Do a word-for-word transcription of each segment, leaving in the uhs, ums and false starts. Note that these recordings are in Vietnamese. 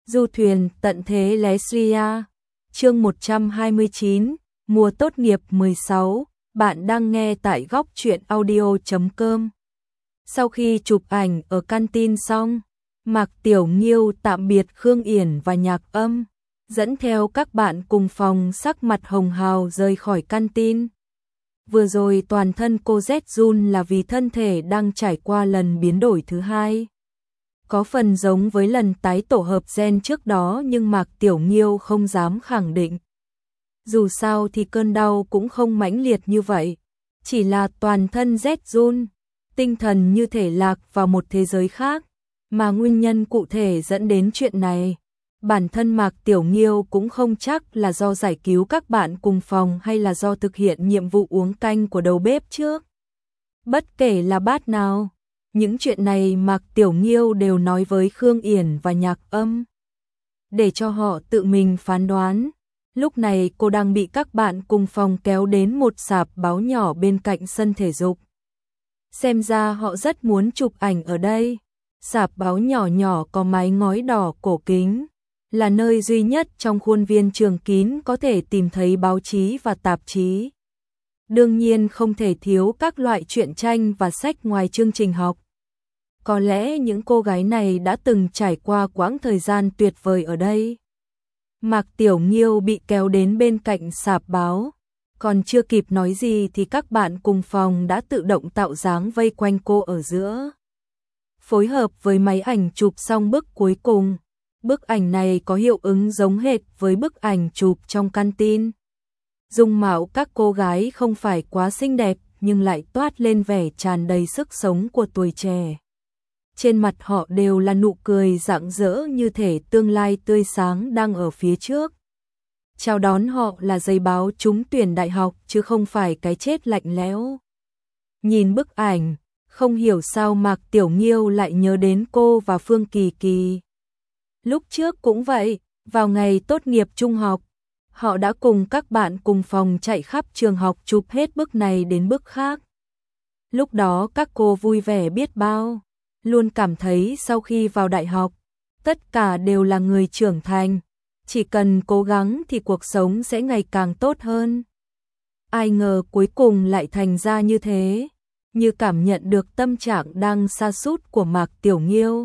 Du thuyền tận thế Leslia, chương một trăm hai mươi chín, mùa tốt nghiệp mười sáu, bạn đang nghe tại góc truyện audio chấm com. Sau khi chụp ảnh ở canteen xong, Mạc Tiểu Nghiêu tạm biệt Khương Yển và Nhạc Âm, dẫn theo các bạn cùng phòng sắc mặt hồng hào rời khỏi canteen. Vừa rồi toàn thân cô rét run là vì thân thể đang trải qua lần biến đổi thứ hai. Có phần giống với lần tái tổ hợp gen trước đó nhưng Mạc Tiểu Nghiêu không dám khẳng định. Dù sao thì cơn đau cũng không mãnh liệt như vậy, chỉ là toàn thân rét run, tinh thần như thể lạc vào một thế giới khác, mà nguyên nhân cụ thể dẫn đến chuyện này. Bản thân Mạc Tiểu Nghiêu cũng không chắc là do giải cứu các bạn cùng phòng hay là do thực hiện nhiệm vụ uống canh của đầu bếp trước. Bất kể là bát nào, những chuyện này Mạc Tiểu Nghiêu đều nói với Khương Yển và Nhạc Âm, để cho họ tự mình phán đoán. Lúc này cô đang bị các bạn cùng phòng kéo đến một sạp báo nhỏ bên cạnh sân thể dục. Xem ra họ rất muốn chụp ảnh ở đây. Sạp báo nhỏ nhỏ có mái ngói đỏ cổ kính, là nơi duy nhất trong khuôn viên trường kín có thể tìm thấy báo chí và tạp chí. Đương nhiên không thể thiếu các loại truyện tranh và sách ngoài chương trình học. Có lẽ những cô gái này đã từng trải qua quãng thời gian tuyệt vời ở đây. Mạc Tiểu Nghiêu bị kéo đến bên cạnh sạp báo, còn chưa kịp nói gì thì các bạn cùng phòng đã tự động tạo dáng vây quanh cô ở giữa. Phối hợp với máy ảnh chụp xong bức cuối cùng, bức ảnh này có hiệu ứng giống hệt với bức ảnh chụp trong canteen. Dung mạo các cô gái không phải quá xinh đẹp nhưng lại toát lên vẻ tràn đầy sức sống của tuổi trẻ. Trên mặt họ đều là nụ cười rạng rỡ như thể tương lai tươi sáng đang ở phía trước. Chào đón họ là giấy báo trúng tuyển đại học chứ không phải cái chết lạnh lẽo. Nhìn bức ảnh, không hiểu sao Mạc Tiểu Nghiêu lại nhớ đến cô và Phương Kỳ Kỳ. Lúc trước cũng vậy, vào ngày tốt nghiệp trung học, họ đã cùng các bạn cùng phòng chạy khắp trường học chụp hết bức này đến bức khác. Lúc đó các cô vui vẻ biết bao, luôn cảm thấy sau khi vào đại học, tất cả đều là người trưởng thành, chỉ cần cố gắng thì cuộc sống sẽ ngày càng tốt hơn. Ai ngờ cuối cùng lại thành ra như thế, như cảm nhận được tâm trạng đang sa sút của Mạc Tiểu Nghiêu.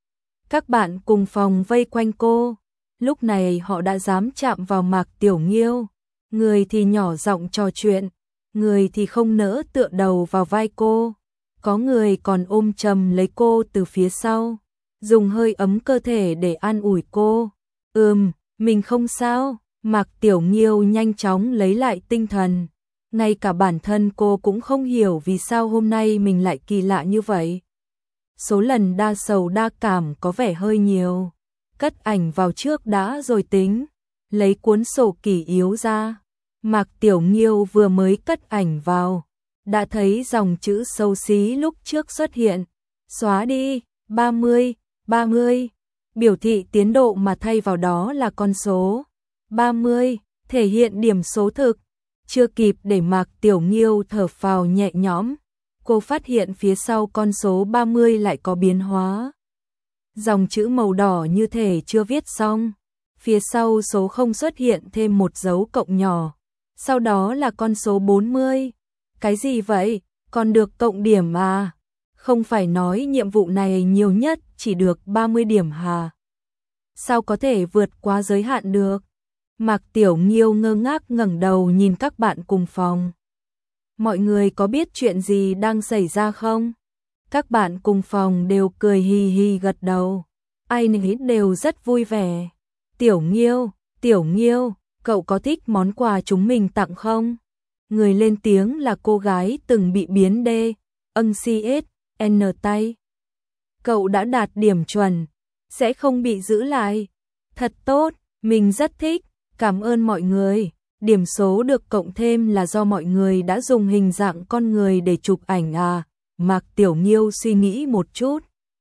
Các bạn cùng phòng vây quanh cô, lúc này họ đã dám chạm vào Mạc Tiểu Nghiêu, người thì nhỏ giọng trò chuyện, người thì không nỡ tựa đầu vào vai cô, có người còn ôm chầm lấy cô từ phía sau, dùng hơi ấm cơ thể để an ủi cô. Ừm, mình không sao. Mạc Tiểu Nghiêu nhanh chóng lấy lại tinh thần. Ngay cả bản thân cô cũng không hiểu vì sao hôm nay mình lại kỳ lạ như vậy. Số lần đa sầu đa cảm có vẻ hơi nhiều. Cất ảnh vào trước đã rồi tính. Lấy cuốn sổ kỷ yếu ra. Mạc Tiểu Nghiêu vừa mới cất ảnh vào, đã thấy dòng chữ xấu xí lúc trước xuất hiện. Xóa đi, ba mươi, ba mươi. Biểu thị tiến độ mà thay vào đó là con số ba mươi, thể hiện điểm số thực. Chưa kịp để Mạc Tiểu Nghiêu thở phào nhẹ nhõm, cô phát hiện phía sau con số ba mươi lại có biến hóa. Dòng chữ màu đỏ như thể chưa viết xong, phía sau số không xuất hiện thêm một dấu cộng nhỏ, sau đó là con số bốn mươi. Cái gì vậy? Còn được cộng điểm à? Không phải nói nhiệm vụ này nhiều nhất chỉ được ba mươi điểm hả? Sao có thể vượt quá giới hạn được? Mạc Tiểu Nghiêu ngơ ngác ngẩng đầu nhìn các bạn cùng phòng. Mọi người có biết chuyện gì đang xảy ra không? Các bạn cùng phòng đều cười hì hì gật đầu. Ai nấy đều rất vui vẻ. Tiểu Nghiêu, Tiểu Nghiêu, cậu có thích món quà chúng mình tặng không? Người lên tiếng là cô gái từng bị biến đê, âng xê ét, N tay. Cậu đã đạt điểm chuẩn, sẽ không bị giữ lại. Thật tốt, mình rất thích, cảm ơn mọi người. Điểm số được cộng thêm là do mọi người đã dùng hình dạng con người để chụp ảnh à? Mạc Tiểu Nghiêu suy nghĩ một chút.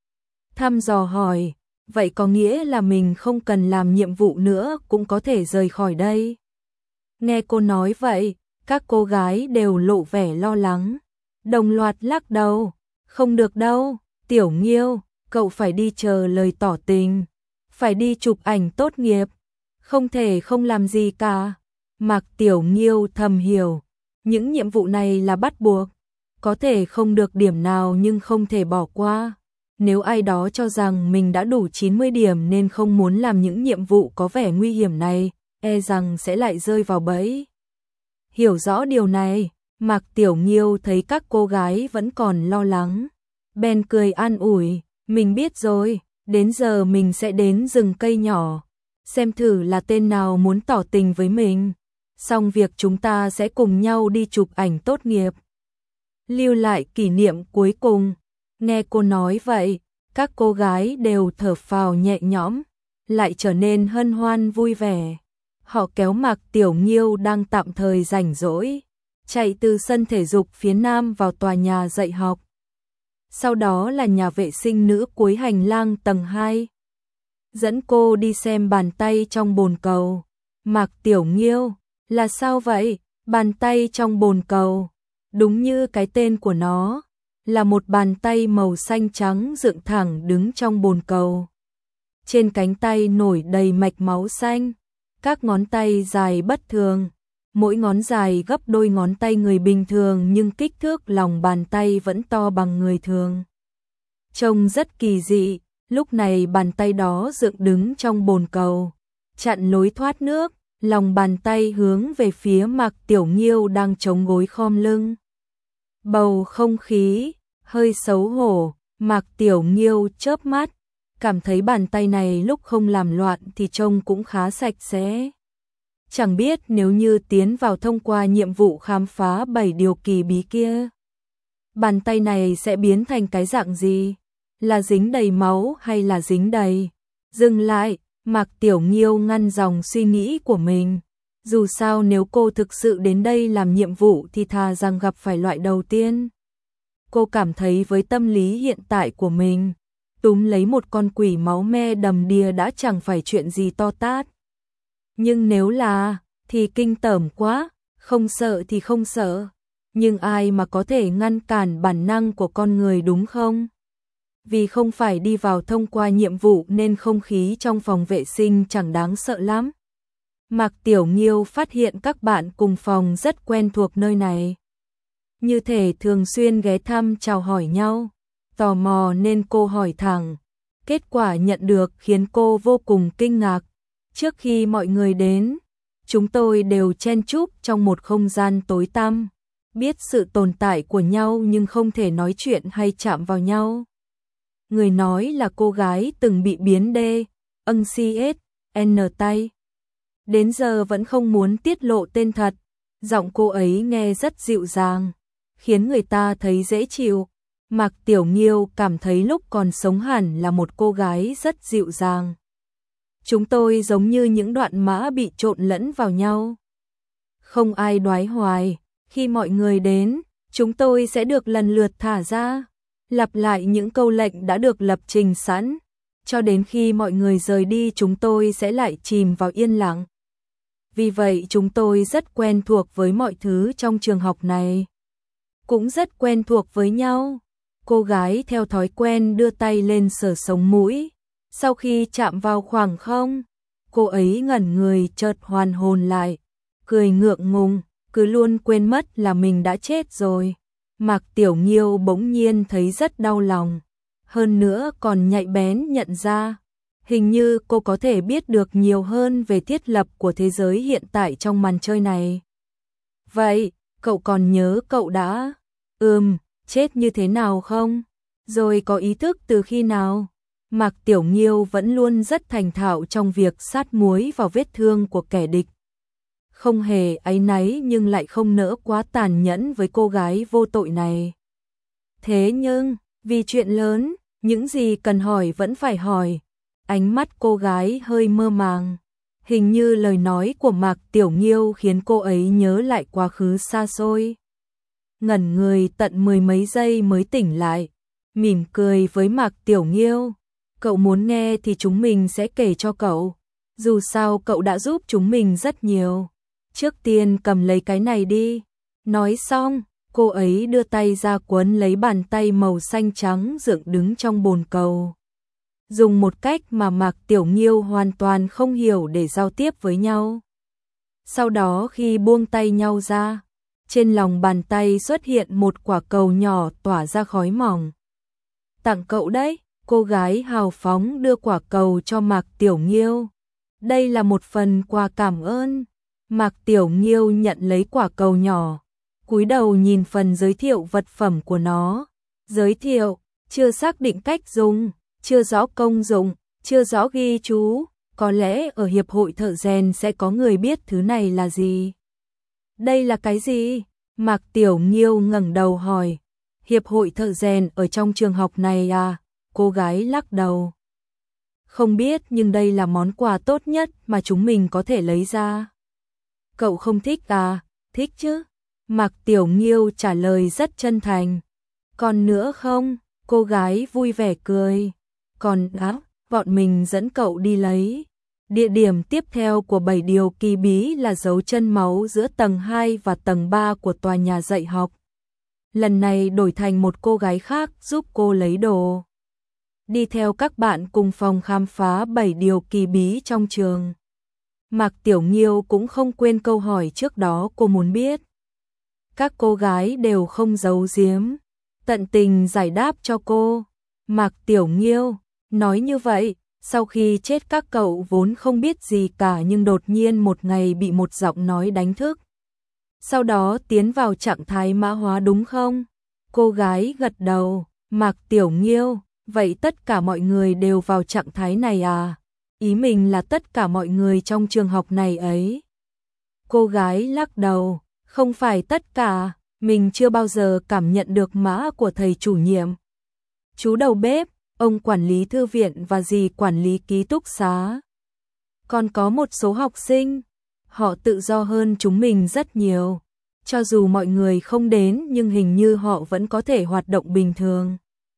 Thăm dò hỏi, vậy có nghĩa là mình không cần làm nhiệm vụ nữa cũng có thể rời khỏi đây? Nghe cô nói vậy, các cô gái đều lộ vẻ lo lắng, đồng loạt lắc đầu. Không được đâu, Tiểu Nghiêu, cậu phải đi chờ lời tỏ tình. phải đi chụp ảnh tốt nghiệp, không thể không làm gì cả. Mạc Tiểu Nghiêu thầm hiểu, những nhiệm vụ này là bắt buộc, có thể không được điểm nào nhưng không thể bỏ qua. Nếu ai đó cho rằng mình đã đủ chín mươi điểm nên không muốn làm những nhiệm vụ có vẻ nguy hiểm này, e rằng sẽ lại rơi vào bẫy. Hiểu rõ điều này, Mạc Tiểu Nghiêu thấy các cô gái vẫn còn lo lắng, bèn cười an ủi, mình biết rồi, đến giờ mình sẽ đến rừng cây nhỏ, xem thử là tên nào muốn tỏ tình với mình, xong việc chúng ta sẽ cùng nhau đi chụp ảnh tốt nghiệp, lưu lại kỷ niệm cuối cùng. Nghe cô nói vậy, các cô gái đều thở phào nhẹ nhõm, lại trở nên hân hoan vui vẻ. Họ kéo Mạc Tiểu Nghiêu đang tạm thời rảnh rỗi, chạy từ sân thể dục phía nam vào tòa nhà dạy học. Sau đó là nhà vệ sinh nữ cuối hành lang tầng hai. Dẫn cô đi xem bàn tay trong bồn cầu. Mạc Tiểu Nghiêu, là sao vậy? Bàn tay trong bồn cầu. Đúng như cái tên của nó, là một bàn tay màu xanh trắng dựng thẳng đứng trong bồn cầu. Trên cánh tay nổi đầy mạch máu xanh, các ngón tay dài bất thường, mỗi ngón dài gấp đôi ngón tay người bình thường nhưng kích thước lòng bàn tay vẫn to bằng người thường. Trông rất kỳ dị, lúc này bàn tay đó dựng đứng trong bồn cầu, chặn lối thoát nước, lòng bàn tay hướng về phía Mạc Tiểu Nghiêu đang chống gối khom lưng. Bầu không khí hơi xấu hổ, Mạc Tiểu Nghiêu chớp mắt, cảm thấy bàn tay này lúc không làm loạn thì trông cũng khá sạch sẽ. Chẳng biết nếu như tiến vào thông qua nhiệm vụ khám phá bảy điều kỳ bí kia, bàn tay này sẽ biến thành cái dạng gì? Là dính đầy máu hay là dính đầy? Dừng lại, Mạc Tiểu Nghiêu ngăn dòng suy nghĩ của mình. Dù sao nếu cô thực sự đến đây làm nhiệm vụ thì thà rằng gặp phải loại đầu tiên. Cô cảm thấy với tâm lý hiện tại của mình, túm lấy một con quỷ máu me đầm đìa đã chẳng phải chuyện gì to tát. Nhưng nếu là, thì kinh tởm quá, không sợ thì không sợ. Nhưng ai mà có thể ngăn cản bản năng của con người đúng không? Vì không phải đi vào thông qua nhiệm vụ nên không khí trong phòng vệ sinh chẳng đáng sợ lắm. Mạc Tiểu Nghiêu phát hiện các bạn cùng phòng rất quen thuộc nơi này. Như thể thường xuyên ghé thăm chào hỏi nhau. Tò mò nên cô hỏi thẳng. Kết quả nhận được khiến cô vô cùng kinh ngạc. Trước khi mọi người đến, chúng tôi đều chen chúc trong một không gian tối tăm. Biết sự tồn tại của nhau nhưng không thể nói chuyện hay chạm vào nhau. Người nói là cô gái từng bị biến đê, âng xê ét, en tay. Đến giờ vẫn không muốn tiết lộ tên thật. Giọng cô ấy nghe rất dịu dàng, khiến người ta thấy dễ chịu. Mạc Tiểu Nghiêu cảm thấy lúc còn sống hẳn là một cô gái rất dịu dàng. Chúng tôi giống như những đoạn mã bị trộn lẫn vào nhau. Không ai đoái hoài, khi mọi người đến, chúng tôi sẽ được lần lượt thả ra, lặp lại những câu lệnh đã được lập trình sẵn, cho đến khi mọi người rời đi chúng tôi sẽ lại chìm vào yên lặng. Vì vậy chúng tôi rất quen thuộc với mọi thứ trong trường học này. Cũng rất quen thuộc với nhau. Cô gái theo thói quen đưa tay lên sờ sống mũi. Sau khi chạm vào khoảng không, cô ấy ngẩn người chợt hoàn hồn lại, cười ngượng ngùng, cứ luôn quên mất là mình đã chết rồi. Mạc Tiểu Nghiêu bỗng nhiên thấy rất đau lòng, hơn nữa còn nhạy bén nhận ra, hình như cô có thể biết được nhiều hơn về thiết lập của thế giới hiện tại trong màn chơi này. Vậy, cậu còn nhớ cậu đã, ừm, chết như thế nào không? Rồi có ý thức từ khi nào? Mạc Tiểu Nghiêu vẫn luôn rất thành thạo trong việc sát muối vào vết thương của kẻ địch. Không hề áy náy nhưng lại không nỡ quá tàn nhẫn với cô gái vô tội này. Thế nhưng, vì chuyện lớn, những gì cần hỏi vẫn phải hỏi. Ánh mắt cô gái hơi mơ màng. Hình như lời nói của Mạc Tiểu Nghiêu khiến cô ấy nhớ lại quá khứ xa xôi. Ngẩn người tận mười mấy giây mới tỉnh lại, mỉm cười với Mạc Tiểu Nghiêu. Cậu muốn nghe thì chúng mình sẽ kể cho cậu. Dù sao cậu đã giúp chúng mình rất nhiều. Trước tiên cầm lấy cái này đi. Nói xong, cô ấy đưa tay ra quấn lấy bàn tay màu xanh trắng dựng đứng trong bồn cầu. dùng một cách mà Mạc Tiểu Nghiêu hoàn toàn không hiểu để giao tiếp với nhau. Sau đó khi buông tay nhau ra, trên lòng bàn tay xuất hiện một quả cầu nhỏ tỏa ra khói mỏng. Tặng cậu đấy, cô gái hào phóng đưa quả cầu cho Mạc Tiểu Nghiêu. Đây là một phần quà cảm ơn. Mạc Tiểu Nghiêu nhận lấy quả cầu nhỏ, cúi đầu nhìn phần giới thiệu vật phẩm của nó. Giới thiệu, chưa xác định cách dùng, chưa rõ công dụng, chưa rõ ghi chú, có lẽ ở hiệp hội thợ rèn sẽ có người biết thứ này là gì. Đây là cái gì? Mạc Tiểu Nghiêu ngẩng đầu hỏi. Hiệp hội thợ rèn ở trong trường học này à? Cô gái lắc đầu. Không biết, nhưng đây là món quà tốt nhất mà chúng mình có thể lấy ra. Cậu không thích à? Thích chứ? Mạc Tiểu Nghiêu trả lời rất chân thành. Còn nữa không? Cô gái vui vẻ cười. Còn á, bọn mình dẫn cậu đi lấy. Địa điểm tiếp theo của bảy điều kỳ bí là dấu chân máu giữa tầng hai và tầng ba của tòa nhà dạy học. Lần này đổi thành một cô gái khác giúp cô lấy đồ. Đi theo các bạn cùng phòng khám phá bảy điều kỳ bí trong trường. Mạc Tiểu Nghiêu cũng không quên câu hỏi trước đó cô muốn biết. Các cô gái đều không giấu giếm, tận tình giải đáp cho cô. Mạc Tiểu Nghiêu nói như vậy, sau khi chết các cậu vốn không biết gì cả nhưng đột nhiên một ngày bị một giọng nói đánh thức. Sau đó tiến vào trạng thái mã hóa đúng không? Cô gái gật đầu. Mạc Tiểu Nghiêu, vậy tất cả mọi người đều vào trạng thái này à? Ý mình là tất cả mọi người trong trường học này ấy. Cô gái lắc đầu, không phải tất cả, mình chưa bao giờ cảm nhận được mã của thầy chủ nhiệm. Chú đầu bếp, ông quản lý thư viện và dì quản lý ký túc xá. Còn có một số học sinh, họ tự do hơn chúng mình rất nhiều. Cho dù mọi người không đến nhưng hình như họ vẫn có thể hoạt động bình thường.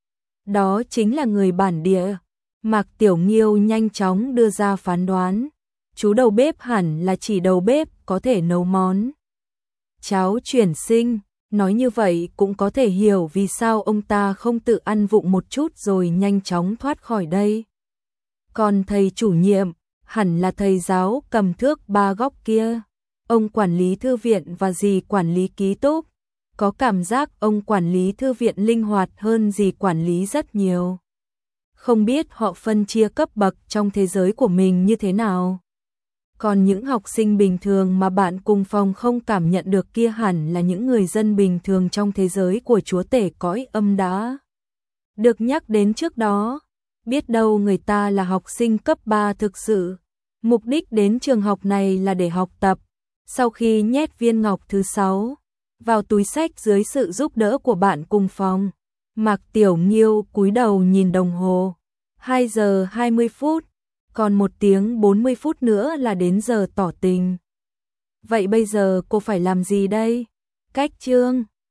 Đó chính là người bản địa. Mạc Tiểu Nghiêu nhanh chóng đưa ra phán đoán. Chú đầu bếp hẳn là chỉ đầu bếp có thể nấu món cháo chuyển sinh. Nói như vậy cũng có thể hiểu vì sao ông ta không tự ăn vụng một chút rồi nhanh chóng thoát khỏi đây. Còn thầy chủ nhiệm, hẳn là thầy giáo cầm thước ba góc kia. Ông quản lý thư viện và dì quản lý ký túc. Có cảm giác ông quản lý thư viện linh hoạt hơn dì quản lý rất nhiều. Không biết họ phân chia cấp bậc trong thế giới của mình như thế nào. Còn những học sinh bình thường mà bạn cùng phòng không cảm nhận được kia hẳn là những người dân bình thường trong thế giới của chúa tể cõi âm đã được nhắc đến trước đó. Biết đâu người ta là học sinh cấp ba thực sự. Mục đích đến trường học này là để học tập. Sau khi nhét viên ngọc thứ sáu vào túi sách dưới sự giúp đỡ của bạn cùng phòng, Mạc Tiểu Nghiêu cúi đầu nhìn đồng hồ. hai giờ hai mươi phút, còn một tiếng bốn mươi phút nữa là đến giờ tỏ tình. Vậy bây giờ cô phải làm gì đây? Cách chương